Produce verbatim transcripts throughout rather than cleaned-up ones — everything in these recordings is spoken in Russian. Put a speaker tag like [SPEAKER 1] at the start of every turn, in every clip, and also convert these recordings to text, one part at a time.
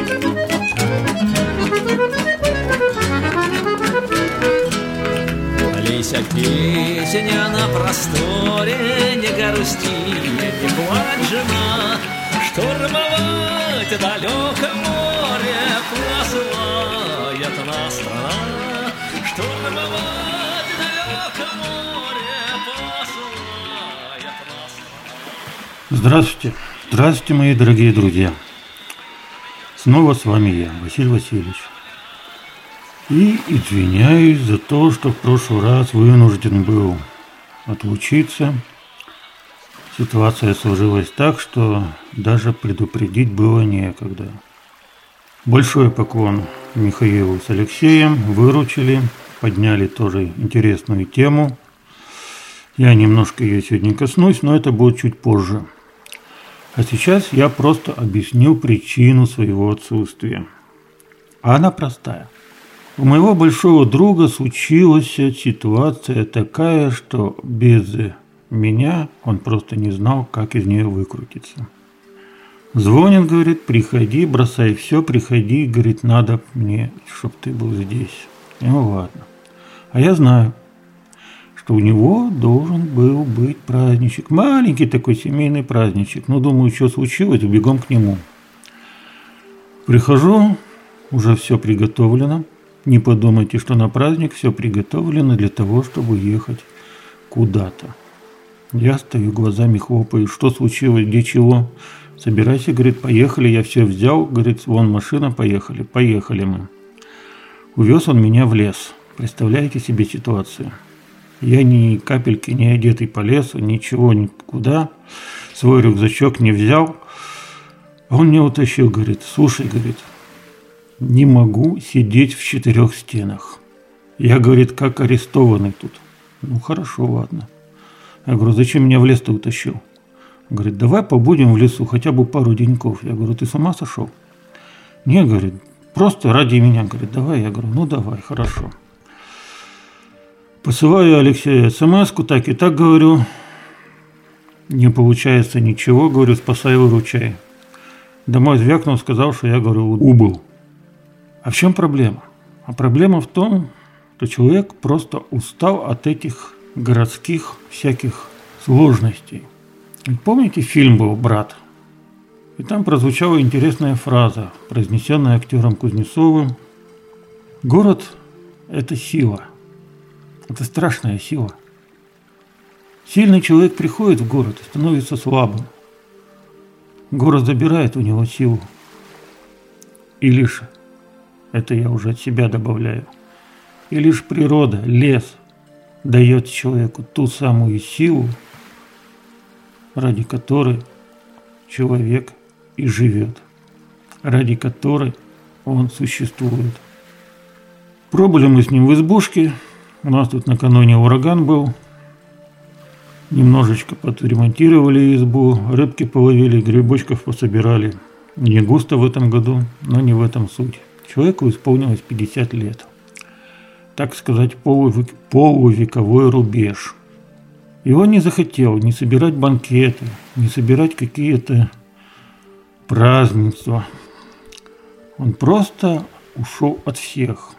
[SPEAKER 1] Лися, песня на просторе, не грусти, не плачь, жена, штурмовать далеко море посылает нас страна, штурмовать далеко море посылает нас страна.
[SPEAKER 2] Здравствуйте, здравствуйте, мои дорогие друзья. Снова с вами я, Василий Васильевич. И извиняюсь за то, что в прошлый раз вынужден был отлучиться. Ситуация сложилась так, что даже предупредить было некогда. Большой поклон Михаилу с Алексеем, выручили, подняли тоже интересную тему. Я немножко ее сегодня коснусь, но это будет чуть позже. А сейчас я просто объясню причину своего отсутствия. А она простая. У моего большого друга случилась ситуация такая, что без меня он просто не знал, как из нее выкрутиться. Звонит, говорит, приходи, бросай все, приходи, говорит, надо мне, чтобы ты был здесь. Ну ладно. А я знаю, что у него должен был быть праздничек. Маленький такой семейный праздничек. Ну, думаю, что случилось, бегом к нему. Прихожу, уже все приготовлено. Не подумайте, что на праздник все приготовлено для того, чтобы ехать куда-то. Я стою, глазами хлопаю. Что случилось, где чего? Собирайся, говорит, поехали. Я все взял, говорит, вон машина, поехали. Поехали мы. Увез он меня в лес. Представляете себе ситуацию? Я ни капельки не одетый по лесу, ничего никуда. Свой рюкзачок не взял. Он меня утащил, говорит, слушай, говорит, не могу сидеть в четырех стенах. Я, говорит, как арестованный тут. Ну, хорошо, ладно. Я говорю, зачем меня в лес-то утащил? Говорит, давай побудем в лесу хотя бы пару деньков. Я говорю, ты с ума сошел? Не, говорит, просто ради меня. Говорит, давай. Я говорю, ну давай, хорошо. Посылаю Алексею смс-ку, так и так говорю. Не получается ничего, говорю, спасай, выручай. Домой звякнул, сказал, что я, говорю, убыл. А в чем проблема? А проблема в том, что человек просто устал от этих городских всяких сложностей. Помните, фильм был «Брат»? И там прозвучала интересная фраза, произнесенная актером Кузнецовым. Город – это сила. Это страшная сила. Сильный человек приходит в город и становится слабым. Город забирает у него силу. И лишь, это я уже от себя добавляю, и лишь природа, лес дает человеку ту самую силу, ради которой человек и живет, ради которой он существует. Пробыли мы с ним в избушке, у нас тут накануне ураган был, немножечко подремонтировали избу, рыбки половили, грибочков пособирали. Не густо в этом году, но не в этом суть. Человеку исполнилось пятьдесят лет. Так сказать, полувек, полувековой рубеж. И он не захотел не собирать банкеты, не собирать какие-то празднества. Он просто ушел от всех.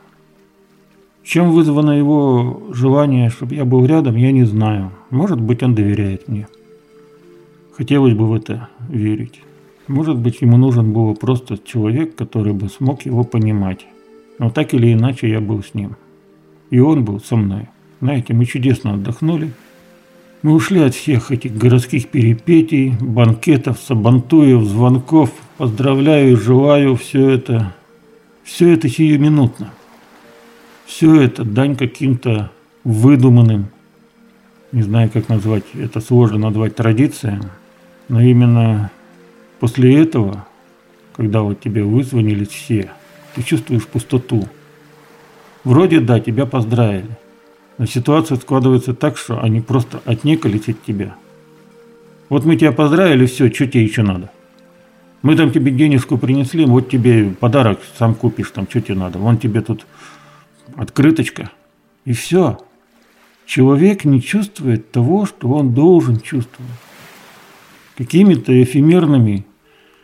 [SPEAKER 2] Чем вызвано его желание, чтобы я был рядом, я не знаю. Может быть, он доверяет мне. Хотелось бы в это верить. Может быть, ему нужен был просто человек, который бы смог его понимать. Но так или иначе я был с ним. И он был со мной. Знаете, мы чудесно отдохнули. Мы ушли от всех этих городских перипетий, банкетов, сабантуев, звонков. Поздравляю, желаю, все это, все это сиюминутно. Все это дань каким-то выдуманным, не знаю, как назвать, это сложно назвать традициям, но именно после этого, когда вот тебе вызвонились все, ты чувствуешь пустоту. Вроде да, тебя поздравили, но ситуация складывается так, что они просто отнекались от тебя. Вот мы тебя поздравили, все, что тебе еще надо? Мы там тебе денежку принесли, вот тебе подарок сам купишь, там, что тебе надо? Вон тебе тут открыточка, и все. Человек не чувствует того, что он должен чувствовать. Какими-то эфемерными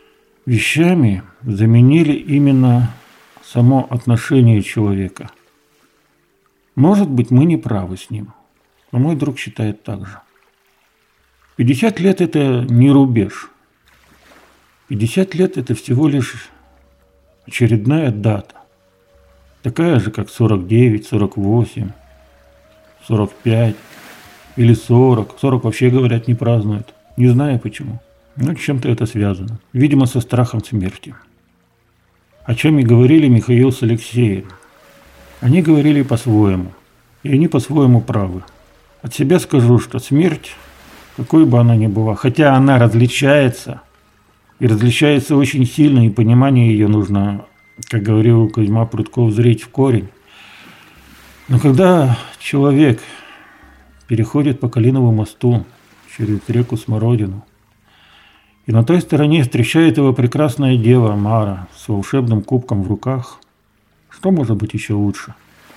[SPEAKER 2] вещами заменили именно само отношение человека. Может быть, мы не правы с ним, но мой друг считает так же. пятьдесят лет – это не рубеж. пятьдесят лет – это всего лишь очередная дата. Такая же, как сорок девять, сорок восемь, сорок пять или сорок. сорок вообще, говорят, не празднуют. Не знаю почему. Но с чем-то это связано. Видимо, со страхом смерти. О чем и говорили Михаил с Алексеем. Они говорили по-своему. И они по-своему правы. От себя скажу, что смерть, какой бы она ни была, хотя она различается, и различается очень сильно, и понимание ее нужно, как говорил Кузьма Прутков, зрить в корень. Но когда человек переходит по Калиновому мосту через реку Смородину, и на той стороне встречает его прекрасная дева Мара с волшебным кубком в руках, что может быть еще лучше?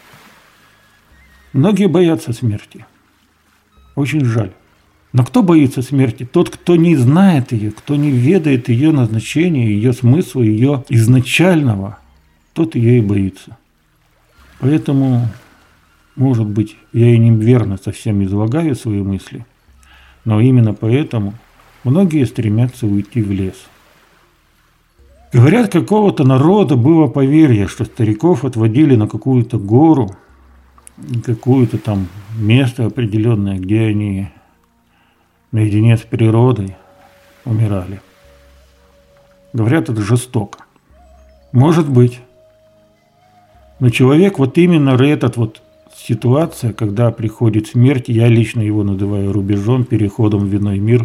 [SPEAKER 2] Многие боятся смерти. Очень жаль. Но кто боится смерти? Тот, кто не знает ее, кто не ведает ее назначения, ее смысла, ее изначального, тот ее и боится. Поэтому, может быть, я и неверно совсем излагаю свои мысли, но именно поэтому многие стремятся уйти в лес. Говорят, какого-то народа было поверье, что стариков отводили на какую-то гору, какое-то там место определенное, где они наедине с природой умирали. Говорят, это жестоко. Может быть. Но человек, вот именно этот вот ситуация, когда приходит смерть, я лично его называю рубежом, переходом в иной мир,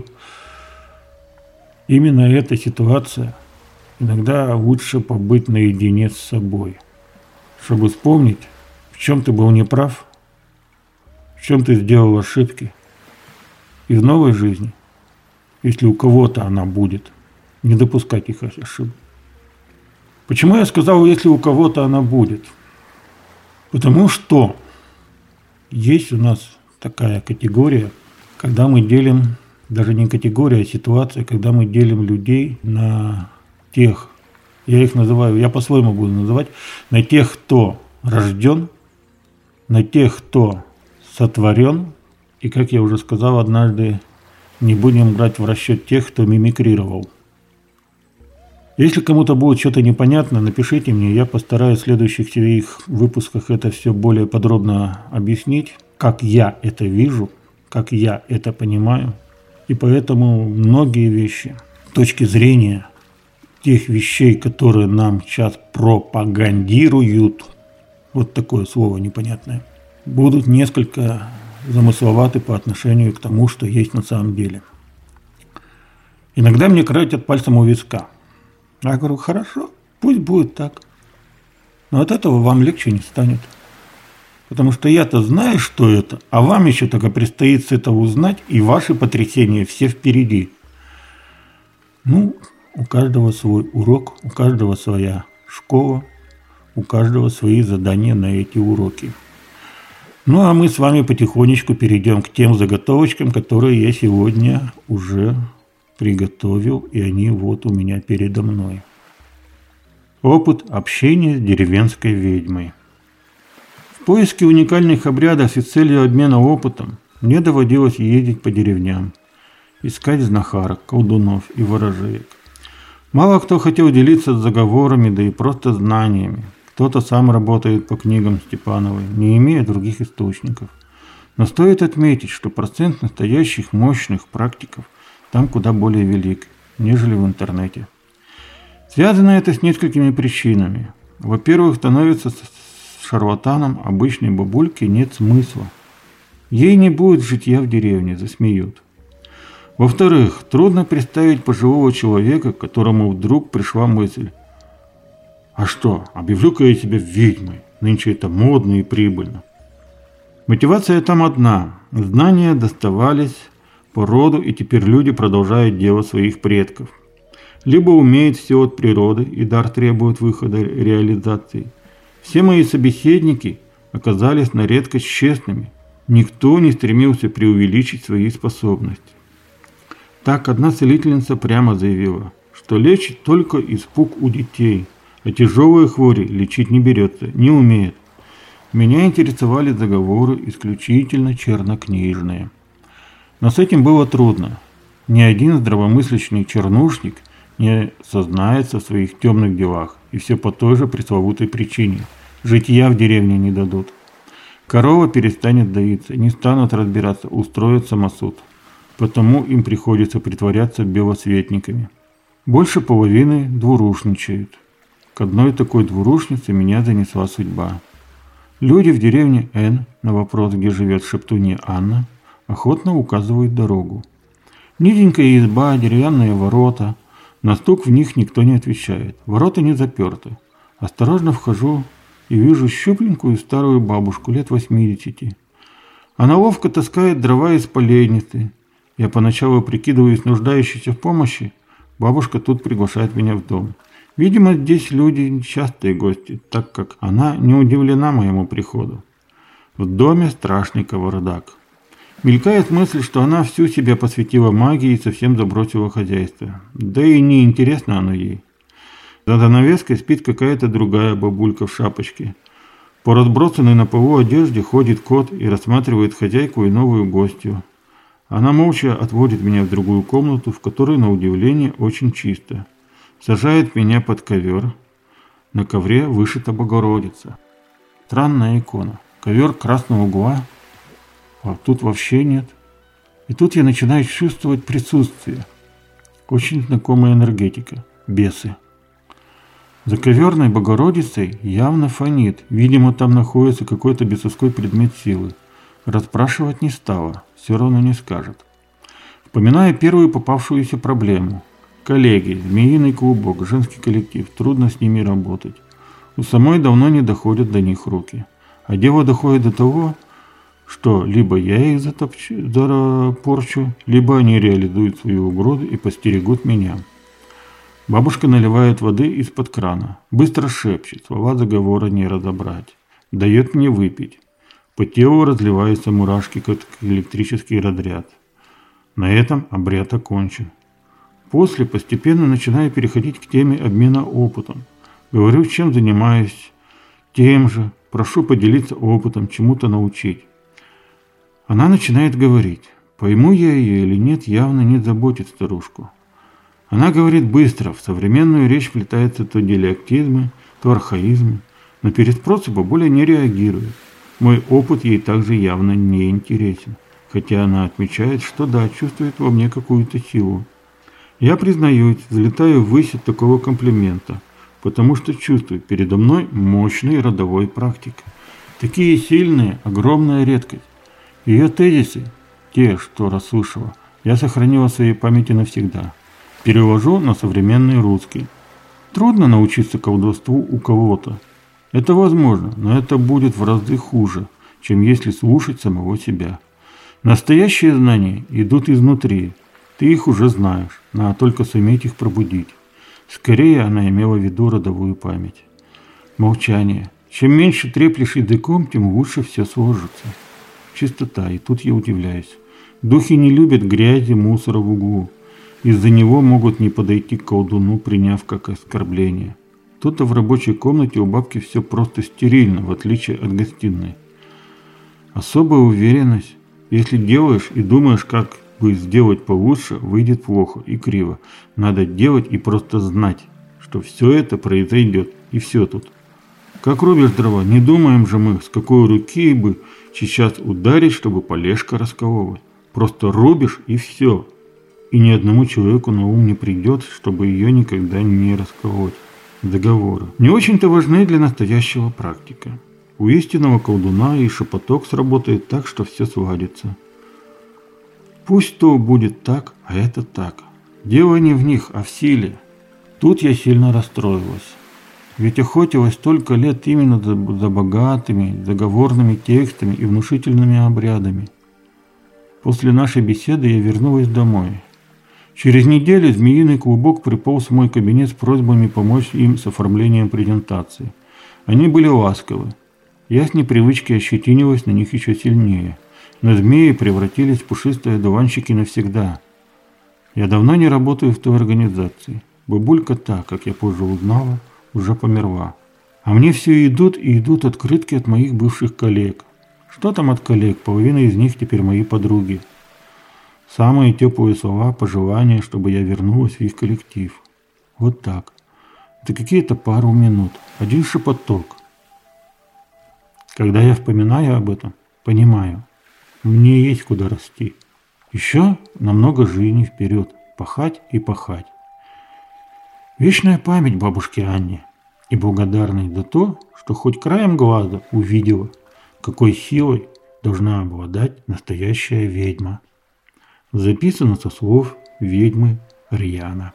[SPEAKER 2] именно эта ситуация, иногда лучше побыть наедине с собой, чтобы вспомнить, в чем ты был неправ, в чем ты сделал ошибки. И в новой жизни, если у кого-то она будет, не допускать их ошибок. Почему я сказал, если у кого-то она будет? Потому что есть у нас такая категория, когда мы делим, даже не категория, а ситуация, когда мы делим людей на тех, я их называю, я по-своему буду называть, на тех, кто рожден, на тех, кто сотворен, и, как я уже сказал однажды, не будем брать в расчет тех, кто мимикрировал. Если кому-то будет что-то непонятно, напишите мне, я постараюсь в следующих своих выпусках это все более подробно объяснить, как я это вижу, как я это понимаю. И поэтому многие вещи, с точки зрения тех вещей, которые нам сейчас пропагандируют, вот такое слово непонятное, будут несколько замысловаты по отношению к тому, что есть на самом деле. Иногда мне крутят пальцем у виска. Я говорю, хорошо, пусть будет так. Но от этого вам легче не станет. Потому что я-то знаю, что это, а вам еще только предстоит с этого узнать, и ваши потрясения все впереди. Ну, у каждого свой урок, у каждого своя школа, у каждого свои задания на эти уроки. Ну, а мы с вами потихонечку перейдем к тем заготовочкам, которые я сегодня уже приготовил, и они вот у меня передо мной. Опыт общения с деревенской ведьмой. В поиске уникальных обрядов и с целью обмена опытом мне доводилось ездить по деревням, искать знахарок, колдунов и ворожеек. Мало кто хотел делиться заговорами, да и просто знаниями. Кто-то сам работает по книгам Степановой, не имея других источников. Но стоит отметить, что процент настоящих мощных практиков там куда более велик, нежели в интернете. Связано это с несколькими причинами. Во-первых, становится с шарлатаном обычной бабульки нет смысла. Ей не будет житья в деревне, засмеют. Во-вторых, трудно представить пожилого человека, которому вдруг пришла мысль: а что, объявлю-ка я себя ведьмой, нынче это модно и прибыльно. Мотивация там одна. Знания доставались по роду, и теперь люди продолжают дело своих предков. Либо умеют все от природы, и дар требует выхода реализации. Все мои собеседники оказались на редкость честными. Никто не стремился преувеличить свои способности. Так одна целительница прямо заявила, что лечит только испуг у детей, а тяжелые хвори лечить не берется, не умеет. Меня интересовали заговоры исключительно чернокнижные. Но с этим было трудно. Ни один здравомыслящий чернушник не сознается в своих темных делах, и все по той же пресловутой причине. Житья в деревне не дадут. Корова перестанет доиться, не станут разбираться, устроят самосуд. Потому им приходится притворяться белосветниками. Больше половины двурушничают. К одной такой двурушнице меня занесла судьба. Люди в деревне Н на вопрос, где живет шептунья Анна, охотно указывают дорогу. Низенькая изба, деревянные ворота. На стук в них никто не отвечает. Ворота не заперты. Осторожно вхожу и вижу щупленькую старую бабушку лет восьмидесяти. Она ловко таскает дрова из поленницы. Я поначалу прикидываюсь нуждающейся в помощи. Бабушка тут приглашает меня в дом. Видимо, здесь люди частые гости, так как она не удивлена моему приходу. В доме страшный кавардак. Мелькает мысль, что она всю себя посвятила магии и совсем забросила хозяйство. Да и не интересно оно ей. За занавеской спит какая-то другая бабулька в шапочке. По разбросанной на полу одежде ходит кот и рассматривает хозяйку и новую гостью. Она молча отводит меня в другую комнату, в которой, на удивление, очень чисто. Сажает меня под ковер. На ковре вышита Богородица. Странная икона. Ковер красного угла, а тут вообще нет. И тут я начинаю чувствовать присутствие. Очень знакомая энергетика. Бесы. За коверной Богородицей явно фонит. Видимо, там находится какой-то бесовской предмет силы. Расспрашивать не стала. Все равно не скажет. Вспоминая первую попавшуюся проблему. Коллеги, змеиный клубок, женский коллектив. Трудно с ними работать. У самой давно не доходят до них руки. А дело доходит до того, что либо я их затопчу, запорчу, либо они реализуют свою угрозу и постерегут меня. Бабушка наливает воды из-под крана. Быстро шепчет, слова заговора не разобрать. Дает мне выпить. По телу разливаются мурашки, как электрический разряд. На этом обряд окончен. После постепенно начинаю переходить к теме обмена опытом. Говорю, чем занимаюсь, тем же. Прошу поделиться опытом, чему-то научить. Она начинает говорить. Пойму я ее или нет, явно не заботит старушку. Она говорит быстро, в современную речь вплетаются то диалектизмы, то архаизмы, но переспросы бабуля не реагирует. Мой опыт ей также явно не интересен, хотя она отмечает, что да, чувствует во мне какую-то силу. Я признаюсь, взлетаю ввысь от такого комплимента, потому что чувствую передо мной мощный родовой практик. Такие сильные, огромная редкость. Ее тезисы, те, что расслышала, я сохранила в своей памяти навсегда. Перевожу на современный русский. Трудно научиться колдовству у кого-то. Это возможно, но это будет в разы хуже, чем если слушать самого себя. Настоящие знания идут изнутри. Ты их уже знаешь, надо только суметь их пробудить. Скорее она имела в виду родовую память. Молчание. Чем меньше треплешь языком, тем лучше все сложится. Чистота, и тут я удивляюсь. Духи не любят грязи, мусора в углу. Из-за него могут не подойти к колдуну, приняв как оскорбление. Тут-то в рабочей комнате у бабки все просто стерильно, в отличие от гостиной. Особая уверенность. Если делаешь и думаешь, как бы сделать получше, выйдет плохо и криво. Надо делать и просто знать, что все это произойдет, и все тут. Как рубишь дрова, не думаем же мы, с какой руки бы сейчас ударить, чтобы полежка расколовывать. Просто рубишь и все. И ни одному человеку на ум не придет, чтобы ее никогда не расколоть. Договоры не очень-то важны для настоящего практика. У истинного колдуна и шепоток сработает так, что все сладится. Пусть то будет так, а это так. Дело не в них, а в силе. Тут я сильно расстроилась. Ведь охотилась столько лет именно за, за богатыми, заговорными текстами и внушительными обрядами. После нашей беседы я вернулась домой. Через неделю змеиный клубок приполз в мой кабинет с просьбами помочь им с оформлением презентации. Они были ласковы. Я с непривычки ощетинилась на них еще сильнее. Но змеи превратились в пушистые одуванчики навсегда. Я давно не работаю в той организации. бабулька та, как я позже узнала, уже померла. А мне все идут и идут открытки от моих бывших коллег. Что там от коллег? Половина из них теперь мои подруги. Самые теплые слова, пожелания, чтобы я вернулась в их коллектив. Вот так. Это какие-то пару минут. Один шепоток. Когда я вспоминаю об этом, понимаю, мне есть куда расти. Еще намного жизни вперед. Пахать и пахать. Вечная память бабушке Анне. И благодарность за то, что хоть краем глаза увидела, какой силой должна обладать настоящая ведьма. Записано со слов ведьмы Рьяна.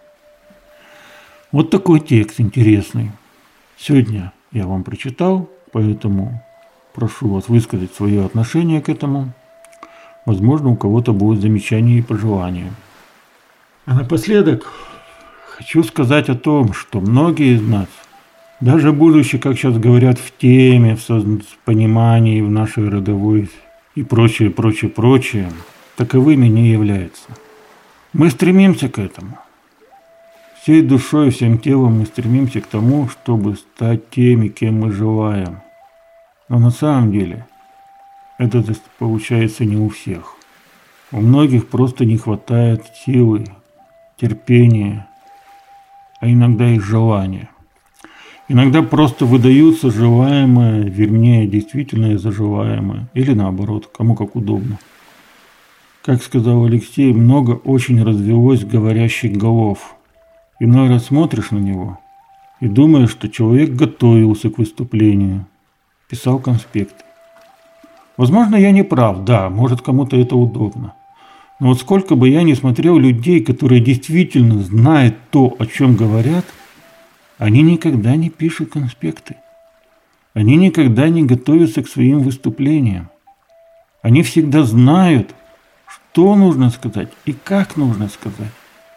[SPEAKER 2] Вот такой текст интересный. Сегодня я вам прочитал, поэтому прошу вас высказать свое отношение к этому. Возможно, у кого-то будут замечания и пожелания. А напоследок хочу сказать о том, что многие из нас, даже будучи, как сейчас говорят, в теме, в понимании, в нашей родовой и прочее, прочее, прочее, таковыми не являются. Мы стремимся к этому. Всей душой, всем телом мы стремимся к тому, чтобы стать теми, кем мы желаем. Но на самом деле это получается не у всех. У многих просто не хватает силы, терпения, а иногда и желания. Иногда просто выдаются желаемое, вернее, действительное за желаемое, или наоборот, кому как удобно. Как сказал Алексей, много очень развелось говорящих голов. Иной раз смотришь на него и думаешь, что человек готовился к выступлению, писал конспекты. Возможно, я не прав, да, может, кому-то это удобно. Но вот сколько бы я ни смотрел людей, которые действительно знают то, о чем говорят, они никогда не пишут конспекты. Они никогда не готовятся к своим выступлениям. Они всегда знают, что нужно сказать и как нужно сказать.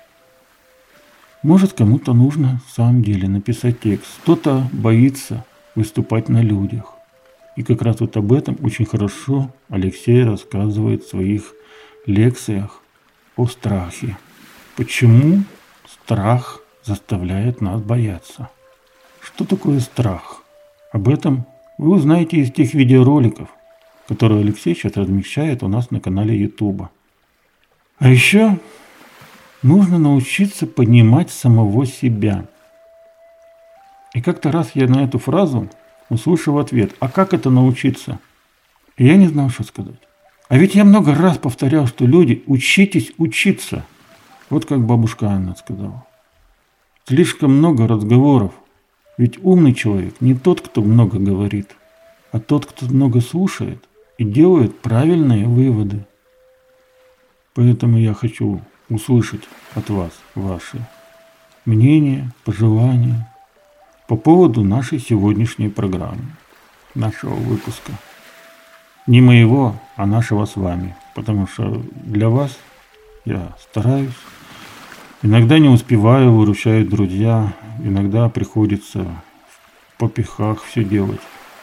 [SPEAKER 2] Может, кому-то нужно в самом деле написать текст. Кто-то боится выступать на людях. И как раз вот об этом очень хорошо Алексей рассказывает в своих лекциях о страхе. Почему страх заставляет нас бояться? Что такое страх? Об этом вы узнаете из тех видеороликов, которые Алексей сейчас размещает у нас на канале YouTube. А еще нужно научиться понимать самого себя. И как-то раз я на эту фразу услышал ответ: а как это научиться? И я не знал, что сказать. А ведь я много раз повторял, что люди, учитесь учиться. Вот как бабушка Анна сказала. Слишком много разговоров. Ведь умный человек не тот, кто много говорит, а тот, кто много слушает и делает правильные выводы. Поэтому я хочу услышать от вас ваши мнения, пожелания по поводу нашей сегодняшней программы, нашего выпуска. Не моего, а нашего с вами. Потому что для вас я стараюсь. Иногда не успеваю, выручают друзья. Иногда приходится в попихах все делать.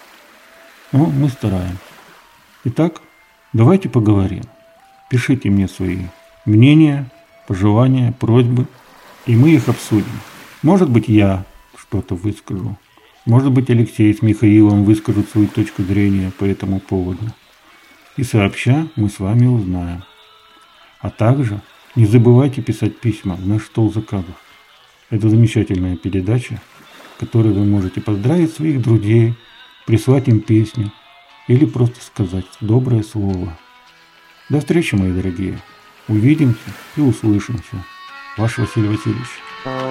[SPEAKER 2] Но мы стараемся. Итак, давайте поговорим. Пишите мне свои мнения, пожелания, просьбы, и мы их обсудим. Может быть, я что-то выскажу. Может быть, Алексей с Михаилом выскажут свою точку зрения по этому поводу. И сообща мы с вами узнаем. А также не забывайте писать письма в наш стол заказов. Это замечательная передача, в которой вы можете поздравить своих друзей, прислать им песню или просто сказать доброе слово. До встречи, мои дорогие. Увидимся и услышимся. Ваш Василий Васильевич.